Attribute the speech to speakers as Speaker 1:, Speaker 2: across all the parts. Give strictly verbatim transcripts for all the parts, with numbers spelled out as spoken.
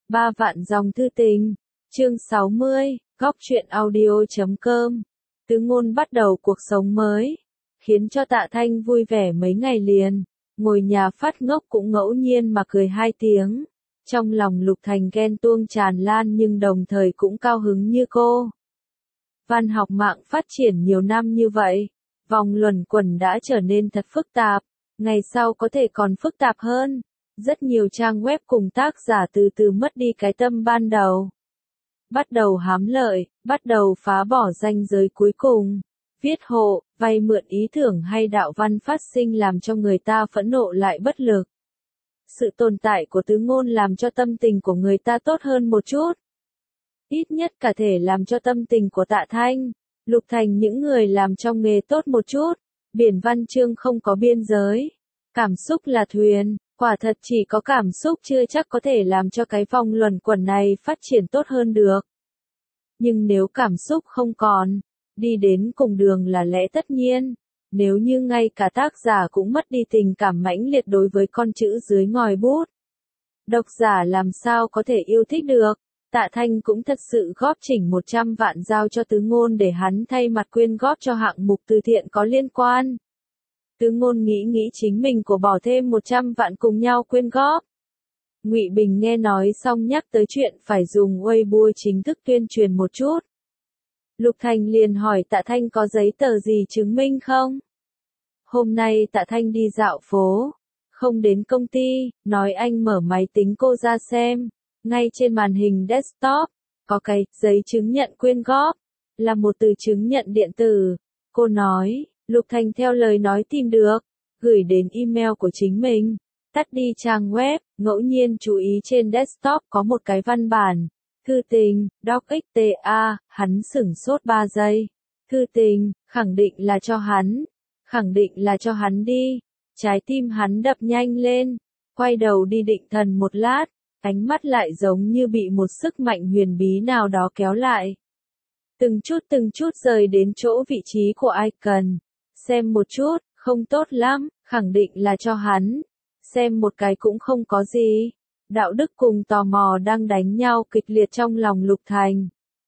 Speaker 1: Ba vạn dòng thư tình. Chương sáu mươi, góc truyện audio chấm com. Tứ Ngôn bắt đầu cuộc sống mới, khiến cho Tạ Thanh vui vẻ mấy ngày liền, ngồi nhà phát ngốc cũng ngẫu nhiên mà cười hai tiếng. Trong lòng Lục Thành ghen tuông tràn lan nhưng đồng thời cũng cao hứng như cô. Văn học mạng phát triển nhiều năm như vậy, vòng luẩn quẩn đã trở nên thật phức tạp, ngày sau có thể còn phức tạp hơn. Rất nhiều trang web cùng tác giả từ từ mất đi cái tâm ban đầu. Bắt đầu hám lợi, bắt đầu phá bỏ ranh giới cuối cùng. Viết hộ, vay mượn ý tưởng hay đạo văn phát sinh làm cho người ta phẫn nộ lại bất lực. Sự tồn tại của Tứ Ngôn làm cho tâm tình của người ta tốt hơn một chút. Ít nhất cả thể làm cho tâm tình của Tạ Thanh, Lục Thành những người làm trong nghề tốt một chút. Biển văn chương không có biên giới. Cảm xúc là thuyền. Quả thật chỉ có cảm xúc chưa chắc có thể làm cho cái vòng luẩn quẩn này phát triển tốt hơn được. Nhưng nếu cảm xúc không còn, đi đến cùng đường là lẽ tất nhiên. Nếu như ngay cả tác giả cũng mất đi tình cảm mãnh liệt đối với con chữ dưới ngòi bút, độc giả làm sao có thể yêu thích được. Tạ Thanh cũng thật sự góp chỉnh một trăm vạn giao cho Tứ Ngôn để hắn thay mặt quyên góp cho hạng mục từ thiện có liên quan. Tứ Ngôn nghĩ nghĩ chính mình của bỏ thêm một trăm vạn cùng nhau quyên góp. Ngụy Bình nghe nói xong nhắc tới chuyện phải dùng Weibo chính thức tuyên truyền một chút. Lục Thành liền hỏi Tạ Thanh có giấy tờ gì chứng minh không? Hôm nay Tạ Thanh đi dạo phố, không đến công ty, nói anh mở máy tính cô ra xem. Ngay trên màn hình desktop, có cái giấy chứng nhận quyên góp, là một từ chứng nhận điện tử. Cô nói. Lục Thành theo lời nói tìm được, gửi đến email của chính mình, tắt đi trang web, ngẫu nhiên chú ý trên desktop có một cái văn bản, thư tình, docxta, hắn sửng sốt ba giây, thư tình, khẳng định là cho hắn, khẳng định là cho hắn đi, trái tim hắn đập nhanh lên, quay đầu đi định thần một lát, ánh mắt lại giống như bị một sức mạnh huyền bí nào đó kéo lại. Từng chút từng chút rời đến chỗ vị trí của icon. Xem một chút, không tốt lắm, khẳng định là cho hắn. Xem một cái cũng không có gì. Đạo đức cùng tò mò đang đánh nhau kịch liệt trong lòng Lục Thành.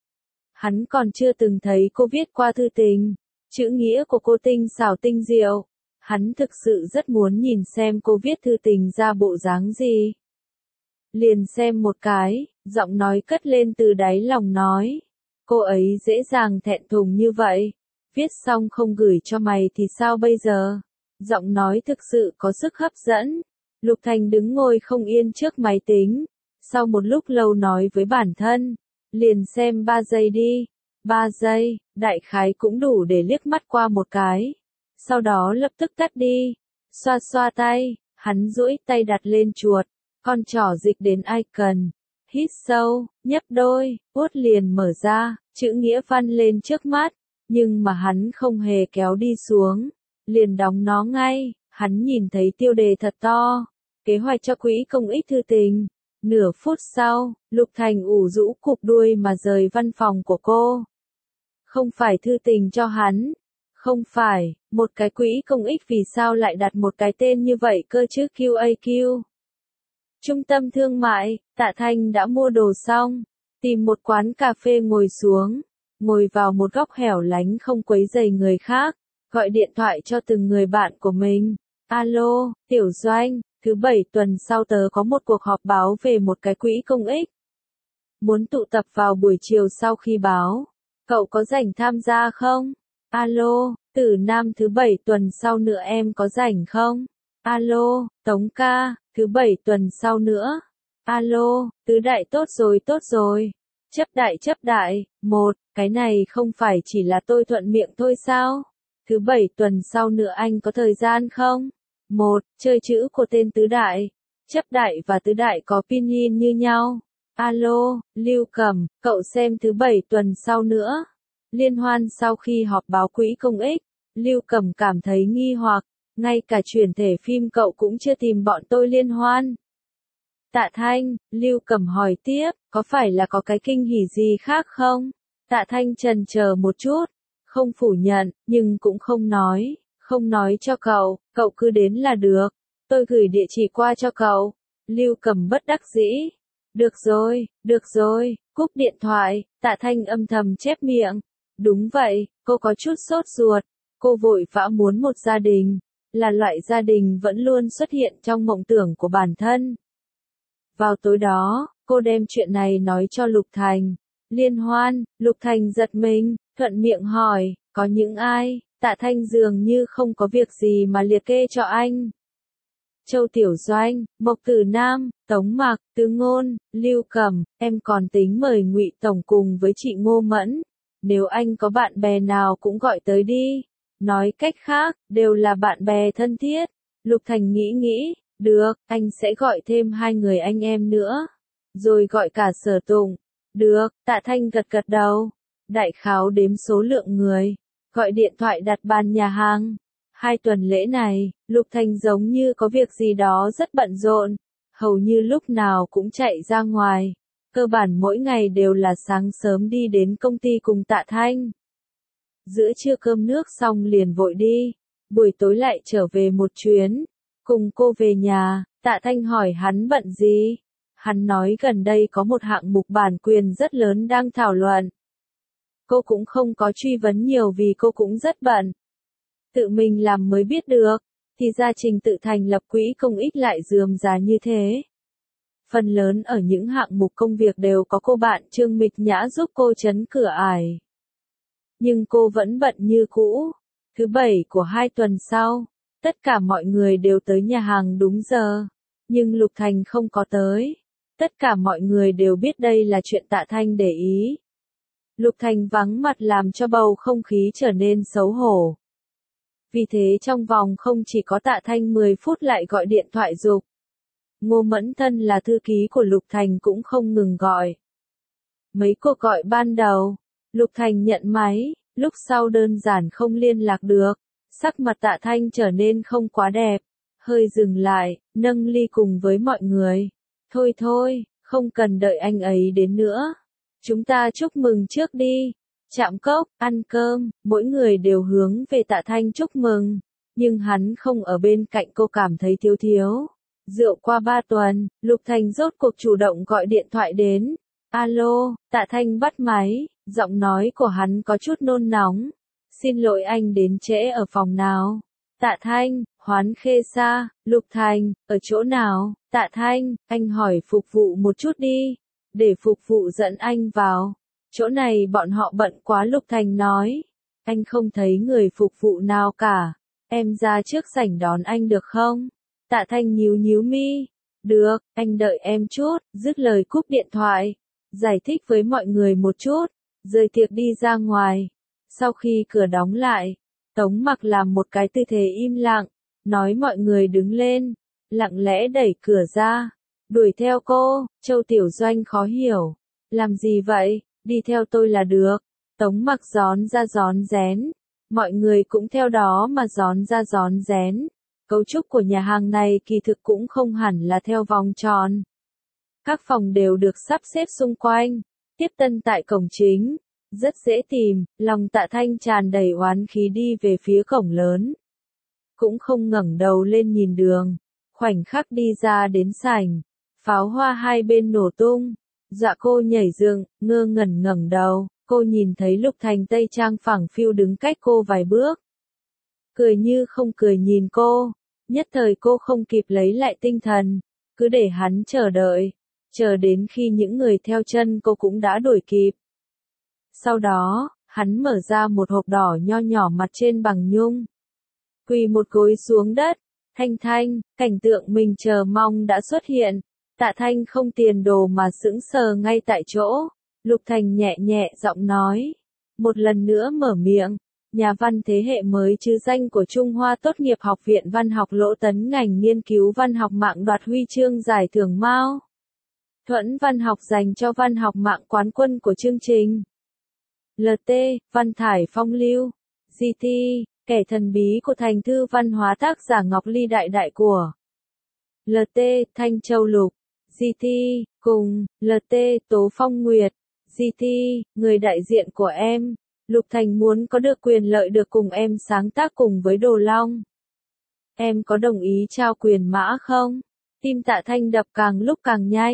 Speaker 1: Hắn còn chưa từng thấy cô viết qua thư tình. Chữ nghĩa của cô tinh xảo tinh diệu. Hắn thực sự rất muốn nhìn xem cô viết thư tình ra bộ dáng gì. Liền xem một cái, giọng nói cất lên từ đáy lòng nói. Cô ấy dễ dàng thẹn thùng như vậy. Viết xong không gửi cho mày thì sao bây giờ? Giọng nói thực sự có sức hấp dẫn. Lục Thành đứng ngồi không yên trước máy tính. Sau một lúc lâu nói với bản thân. Liền xem ba giây đi. Ba giây, đại khái cũng đủ để liếc mắt qua một cái. Sau đó lập tức tắt đi. Xoa xoa tay, hắn duỗi tay đặt lên chuột. Con trỏ dịch đến icon. Hít sâu, nhấp đôi, vuốt liền mở ra, chữ nghĩa văn lên trước mắt. Nhưng mà hắn không hề kéo đi xuống, liền đóng nó ngay, hắn nhìn thấy tiêu đề thật to, kế hoạch cho quỹ công ích thư tình. Nửa phút sau, Lục Thành ủ rũ cụp đuôi mà rời văn phòng của cô. Không phải thư tình cho hắn, không phải, một cái quỹ công ích vì sao lại đặt một cái tên như vậy cơ chứ quy a quy. Trung tâm thương mại, Tạ Thanh đã mua đồ xong, tìm một quán cà phê ngồi xuống. Ngồi vào một góc hẻo lánh không quấy rầy người khác, gọi điện thoại cho từng người bạn của mình. Alo, Tiểu Doanh, thứ bảy tuần sau tớ có một cuộc họp báo về một cái quỹ công ích. Muốn tụ tập vào buổi chiều sau khi báo. Cậu có rảnh tham gia không? Alo, Tử Nam thứ bảy tuần sau nữa em có rảnh không? Alo, Tống ca, thứ bảy tuần sau nữa. Alo, Tứ Đại tốt rồi tốt rồi. Chấp đại chấp đại, một, cái này không phải chỉ là tôi thuận miệng thôi sao? Thứ bảy tuần sau nữa anh có thời gian không? Một, chơi chữ của tên Tứ Đại. Chấp đại và Tứ Đại có pinyin như nhau. Alo, Lưu Cẩm, cậu xem thứ bảy tuần sau nữa. Liên hoan sau khi họp báo quỹ công ích, Lưu Cẩm cảm thấy nghi hoặc, ngay cả chuyển thể phim cậu cũng chưa tìm bọn tôi liên hoan. Tạ Thanh, Lưu Cẩm hỏi tiếp, có phải là có cái kinh hỉ gì khác không? Tạ Thanh chần chờ một chút, không phủ nhận, nhưng cũng không nói, không nói cho cậu, cậu cứ đến là được, tôi gửi địa chỉ qua cho cậu. Lưu Cẩm bất đắc dĩ, Được rồi, được rồi, cúp điện thoại, Tạ Thanh âm thầm chép miệng. Đúng vậy, cô có chút sốt ruột, cô vội vã muốn một gia đình, là loại gia đình vẫn luôn xuất hiện trong mộng tưởng của bản thân. Vào tối đó, cô đem chuyện này nói cho Lục Thành. Liên hoan, Lục Thành giật mình, thuận miệng hỏi, có những ai? Tạ Thanh dường như không có việc gì mà liệt kê cho anh. Châu Tiểu Doanh, Mộc Tử Nam, Tống Mặc, Tứ Ngôn, Lưu Cẩm, em còn tính mời Ngụy Tổng cùng với chị Ngô Mẫn. Nếu anh có bạn bè nào cũng gọi tới đi. Nói cách khác, đều là bạn bè thân thiết. Lục Thành nghĩ nghĩ, được, anh sẽ gọi thêm hai người anh em nữa. Rồi gọi cả Sở Tùng. Được, Tạ Thanh gật gật đầu. Đại khái đếm số lượng người. Gọi điện thoại đặt bàn nhà hàng. Hai tuần lễ này, Lục Thành giống như có việc gì đó rất bận rộn. Hầu như lúc nào cũng chạy ra ngoài. Cơ bản mỗi ngày đều là sáng sớm đi đến công ty cùng Tạ Thanh. Giữa trưa cơm nước xong liền vội đi. Buổi tối lại trở về một chuyến. Cùng cô về nhà, Tạ Thanh hỏi hắn bận gì. Hắn nói gần đây có một hạng mục bản quyền rất lớn đang thảo luận. Cô cũng không có truy vấn nhiều vì cô cũng rất bận. Tự mình làm mới biết được, thì ra trình tự thành lập quỹ công ích lại rườm rà như thế. Phần lớn ở những hạng mục công việc đều có cô bạn Trương Mịch Nhã giúp cô trấn cửa ải. Nhưng cô vẫn bận như cũ. Thứ bảy của hai tuần sau, tất cả mọi người đều tới nhà hàng đúng giờ. Nhưng Lục Thành không có tới. Tất cả mọi người đều biết đây là chuyện Tạ Thanh để ý. Lục Thành vắng mặt làm cho bầu không khí trở nên xấu hổ. Vì thế trong vòng không chỉ có Tạ Thanh mười phút lại gọi điện thoại giục. Ngô Mẫn thân là thư ký của Lục Thành cũng không ngừng gọi. Mấy cuộc gọi ban đầu, Lục Thành nhận máy, lúc sau đơn giản không liên lạc được. Sắc mặt Tạ Thanh trở nên không quá đẹp. Hơi dừng lại, nâng ly cùng với mọi người. Thôi thôi, không cần đợi anh ấy đến nữa. Chúng ta chúc mừng trước đi. Chạm cốc, ăn cơm, mỗi người đều hướng về Tạ Thanh chúc mừng. Nhưng hắn không ở bên cạnh cô cảm thấy thiếu thiếu. Rượu qua ba tuần, Lục Thành rốt cuộc chủ động gọi điện thoại đến. Alo, Tạ Thanh bắt máy, giọng nói của hắn có chút nôn nóng. Xin lỗi anh đến trễ ở phòng nào? Tạ Thanh, Hoán Khê Sa, Lục Thành, ở chỗ nào? Tạ Thanh, anh hỏi phục vụ một chút đi. Để phục vụ dẫn anh vào. Chỗ này bọn họ bận quá. Lục Thành nói. Anh không thấy người phục vụ nào cả. Em ra trước sảnh đón anh được không? Tạ Thanh nhíu nhíu mi. Được, anh đợi em chút, dứt lời cúp điện thoại. Giải thích với mọi người một chút, rời tiệc đi ra ngoài. Sau khi cửa đóng lại, Tống Mặc làm một cái tư thế im lặng, nói mọi người đứng lên, lặng lẽ đẩy cửa ra, đuổi theo cô. Châu Tiểu Doanh khó hiểu. Làm gì vậy? Đi theo tôi là được. Tống Mặc gión ra gión rén. Mọi người cũng theo đó mà gión ra gión rén. Cấu trúc của nhà hàng này kỳ thực cũng không hẳn là theo vòng tròn. Các phòng đều được sắp xếp xung quanh. Tiếp tân tại cổng chính. Rất dễ tìm, lòng Tạ Thanh tràn đầy oán khí đi về phía cổng lớn. Cũng không ngẩng đầu lên nhìn đường. Khoảnh khắc đi ra đến sảnh. Pháo hoa hai bên nổ tung. Dạ cô nhảy dựng, ngơ ngẩn ngẩng đầu. Cô nhìn thấy Lục Thành tây trang phẳng phiu đứng cách cô vài bước. Cười như không cười nhìn cô. Nhất thời cô không kịp lấy lại tinh thần. Cứ để hắn chờ đợi. Chờ đến khi những người theo chân cô cũng đã đuổi kịp. Sau đó, hắn mở ra một hộp đỏ nho nhỏ mặt trên bằng nhung. Quỳ một gối xuống đất. Thanh Thanh, cảnh tượng mình chờ mong đã xuất hiện. Tạ Thanh không tiền đồ mà sững sờ ngay tại chỗ. Lục Thành nhẹ nhẹ giọng nói. Một lần nữa mở miệng. Nhà văn thế hệ mới chứ danh của Trung Hoa tốt nghiệp Học viện Văn học Lỗ Tấn ngành nghiên cứu văn học mạng đoạt huy chương giải thưởng Mao Thuẫn văn học dành cho văn học mạng quán quân của chương trình. lờ tê, Văn Thải Phong Lưu. giê tê, kẻ thần bí của thành thư văn hóa tác giả Ngọc Ly đại đại của. lờ tê, Thanh Châu Lục. giê tê, cùng, lờ tê, Tố Phong Nguyệt. giê tê, người đại diện của em. Lục Thành muốn có được quyền lợi được cùng em sáng tác cùng với Đồ Long. Em có đồng ý trao quyền mã không? Tim Tạ Thanh đập càng lúc càng nhanh.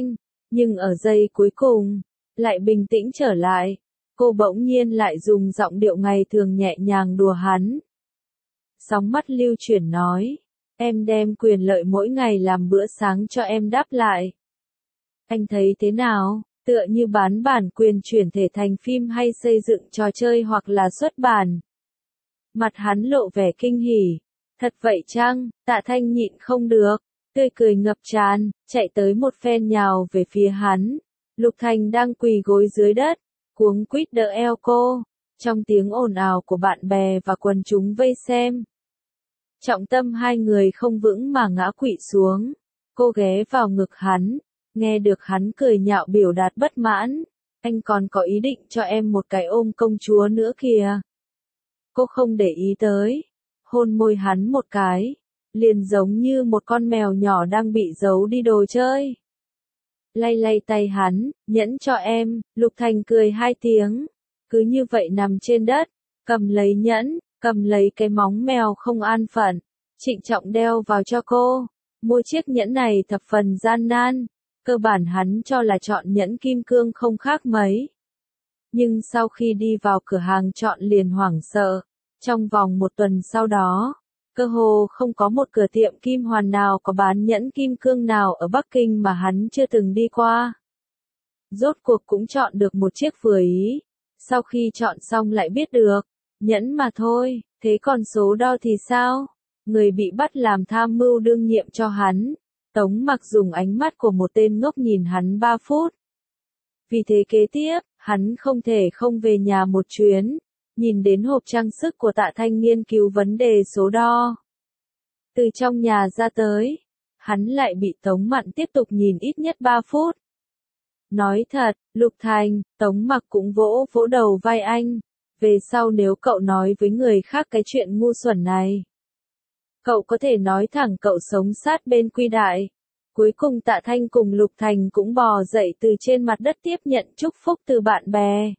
Speaker 1: Nhưng ở giây cuối cùng, lại bình tĩnh trở lại. Cô bỗng nhiên lại dùng giọng điệu ngày thường nhẹ nhàng đùa hắn. Sóng mắt lưu chuyển nói, em đem quyền lợi mỗi ngày làm bữa sáng cho em đáp lại. Anh thấy thế nào, tựa như bán bản quyền chuyển thể thành phim hay xây dựng trò chơi hoặc là xuất bản. Mặt hắn lộ vẻ kinh hỉ. Thật vậy chăng? Tạ Thanh nhịn không được, tươi cười ngập tràn, chạy tới một phen nhào về phía hắn. Lục Thành đang quỳ gối dưới đất, cuống quýt đỡ eo cô, trong tiếng ồn ào của bạn bè và quần chúng vây xem. Trọng tâm hai người không vững mà ngã quỵ xuống, cô ghé vào ngực hắn, nghe được hắn cười nhạo biểu đạt bất mãn, anh còn có ý định cho em một cái ôm công chúa nữa kìa. Cô không để ý tới, hôn môi hắn một cái, liền giống như một con mèo nhỏ đang bị giấu đi đồ chơi. Lay lay tay hắn, nhẫn cho em, Lục Thành cười hai tiếng, cứ như vậy nằm trên đất, cầm lấy nhẫn, cầm lấy cái móng mèo không an phận, trịnh trọng đeo vào cho cô. Mua chiếc nhẫn này thập phần gian nan, cơ bản hắn cho là chọn nhẫn kim cương không khác mấy. Nhưng sau khi đi vào cửa hàng chọn liền hoảng sợ, trong vòng một tuần sau đó, cơ hồ không có một cửa tiệm kim hoàn nào có bán nhẫn kim cương nào ở Bắc Kinh mà hắn chưa từng đi qua. Rốt cuộc cũng chọn được một chiếc vừa ý, sau khi chọn xong lại biết được, nhẫn mà thôi, thế còn số đo thì sao? Người bị bắt làm tham mưu đương nhiệm cho hắn, Tống Mặc dùng ánh mắt của một tên ngốc nhìn hắn ba phút. Vì thế kế tiếp, hắn không thể không về nhà một chuyến, nhìn đến hộp trang sức của Tạ Thanh nghiên cứu vấn đề số đo. Từ trong nhà ra tới, hắn lại bị Tống Mạn tiếp tục nhìn ít nhất ba phút. Nói thật, Lục Thành, Tống Mặc cũng vỗ vỗ đầu vai anh, về sau nếu cậu nói với người khác cái chuyện ngu xuẩn này, cậu có thể nói thẳng cậu sống sát bên quy đại. Cuối cùng Tạ Thanh cùng Lục Thành cũng bò dậy từ trên mặt đất tiếp nhận chúc phúc từ bạn bè.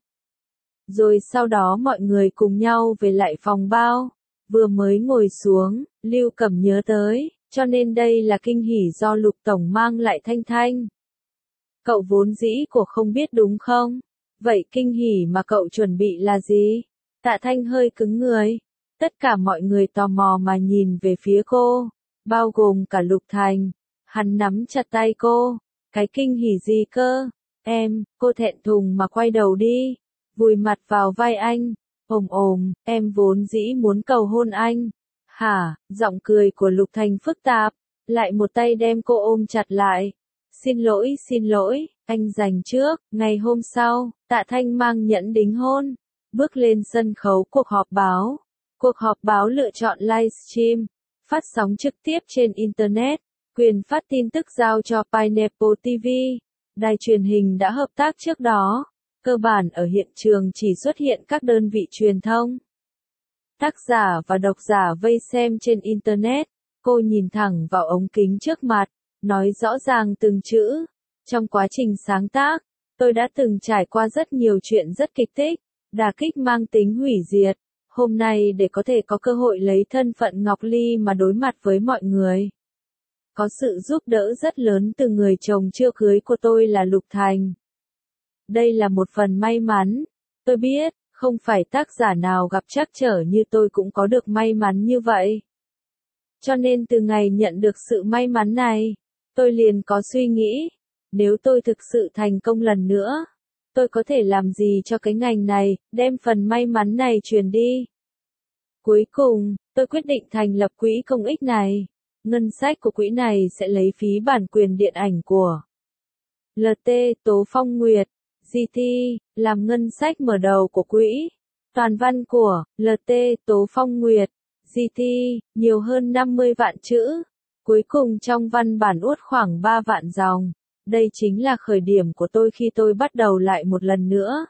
Speaker 1: Rồi sau đó mọi người cùng nhau về lại phòng bao, vừa mới ngồi xuống, Lưu Cẩm nhớ tới, cho nên đây là kinh hỉ do Lục Tổng mang lại Thanh Thanh. Cậu vốn dĩ của không biết đúng không? Vậy kinh hỉ mà cậu chuẩn bị là gì? Tạ Thanh hơi cứng người. Tất cả mọi người tò mò mà nhìn về phía cô, bao gồm cả Lục Thành. Hắn nắm chặt tay cô. Cái kinh hỉ gì cơ? Em, cô thẹn thùng mà quay đầu đi, vùi mặt vào vai anh, ồm ồm, em vốn dĩ muốn cầu hôn anh. Hả? Giọng cười của Lục Thành phức tạp, lại một tay đem cô ôm chặt lại. Xin lỗi, xin lỗi, anh giành trước. Ngày hôm sau, Tạ Thanh mang nhẫn đính hôn, bước lên sân khấu cuộc họp báo. Cuộc họp báo lựa chọn livestream, phát sóng trực tiếp trên Internet, quyền phát tin tức giao cho Pineapple ti vi. Đài truyền hình đã hợp tác trước đó, cơ bản ở hiện trường chỉ xuất hiện các đơn vị truyền thông. Tác giả và độc giả vây xem trên Internet, cô nhìn thẳng vào ống kính trước mặt, nói rõ ràng từng chữ. Trong quá trình sáng tác, tôi đã từng trải qua rất nhiều chuyện rất kịch thích, đả kích mang tính hủy diệt. Hôm nay để có thể có cơ hội lấy thân phận Ngọc Ly mà đối mặt với mọi người. Có sự giúp đỡ rất lớn từ người chồng chưa cưới của tôi là Lục Thành. Đây là một phần may mắn. Tôi biết, không phải tác giả nào gặp trắc trở như tôi cũng có được may mắn như vậy. Cho nên từ ngày nhận được sự may mắn này, tôi liền có suy nghĩ, nếu tôi thực sự thành công lần nữa, tôi có thể làm gì cho cái ngành này, đem phần may mắn này truyền đi. Cuối cùng, tôi quyết định thành lập quỹ công ích này. Ngân sách của quỹ này sẽ lấy phí bản quyền điện ảnh của lờ tê Tố Phong Nguyệt, giê tê, làm ngân sách mở đầu của quỹ. Toàn văn của lờ tê Tố Phong Nguyệt, giê tê, nhiều hơn năm mươi vạn chữ. Cuối cùng trong văn bản uất khoảng ba vạn dòng. Đây chính là khởi điểm của tôi khi tôi bắt đầu lại một lần nữa.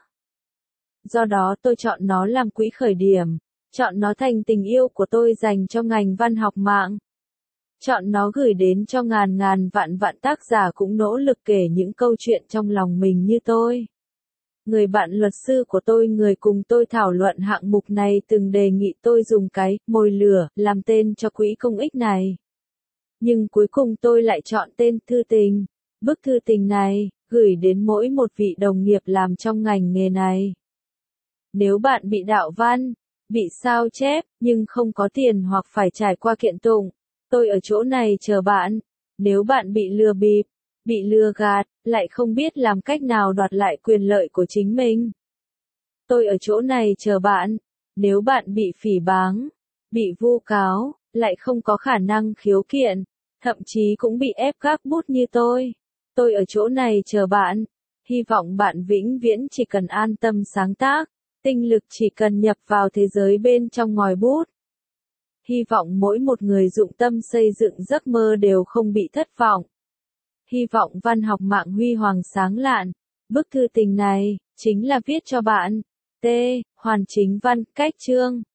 Speaker 1: Do đó tôi chọn nó làm quỹ khởi điểm, chọn nó thành tình yêu của tôi dành cho ngành văn học mạng. Chọn nó gửi đến cho ngàn ngàn vạn vạn tác giả cũng nỗ lực kể những câu chuyện trong lòng mình như tôi. Người bạn luật sư của tôi, người cùng tôi thảo luận hạng mục này, từng đề nghị tôi dùng cái mồi lửa làm tên cho quỹ công ích này. Nhưng cuối cùng tôi lại chọn tên Thư Tình. Bức thư tình này, gửi đến mỗi một vị đồng nghiệp làm trong ngành nghề này. Nếu bạn bị đạo văn, bị sao chép, nhưng không có tiền hoặc phải trải qua kiện tụng, tôi ở chỗ này chờ bạn. Nếu bạn bị lừa bịp, bị lừa gạt, lại không biết làm cách nào đoạt lại quyền lợi của chính mình, tôi ở chỗ này chờ bạn. Nếu bạn bị phỉ báng, bị vu cáo, lại không có khả năng khiếu kiện, thậm chí cũng bị ép gác bút như tôi, tôi ở chỗ này chờ bạn. Hy vọng bạn vĩnh viễn chỉ cần an tâm sáng tác, tinh lực chỉ cần nhập vào thế giới bên trong ngòi bút. Hy vọng mỗi một người dụng tâm xây dựng giấc mơ đều không bị thất vọng. Hy vọng văn học mạng huy hoàng sáng lạn. Bức thư tình này, chính là viết cho bạn. T. Hoàn Chính Văn, Cách Chương.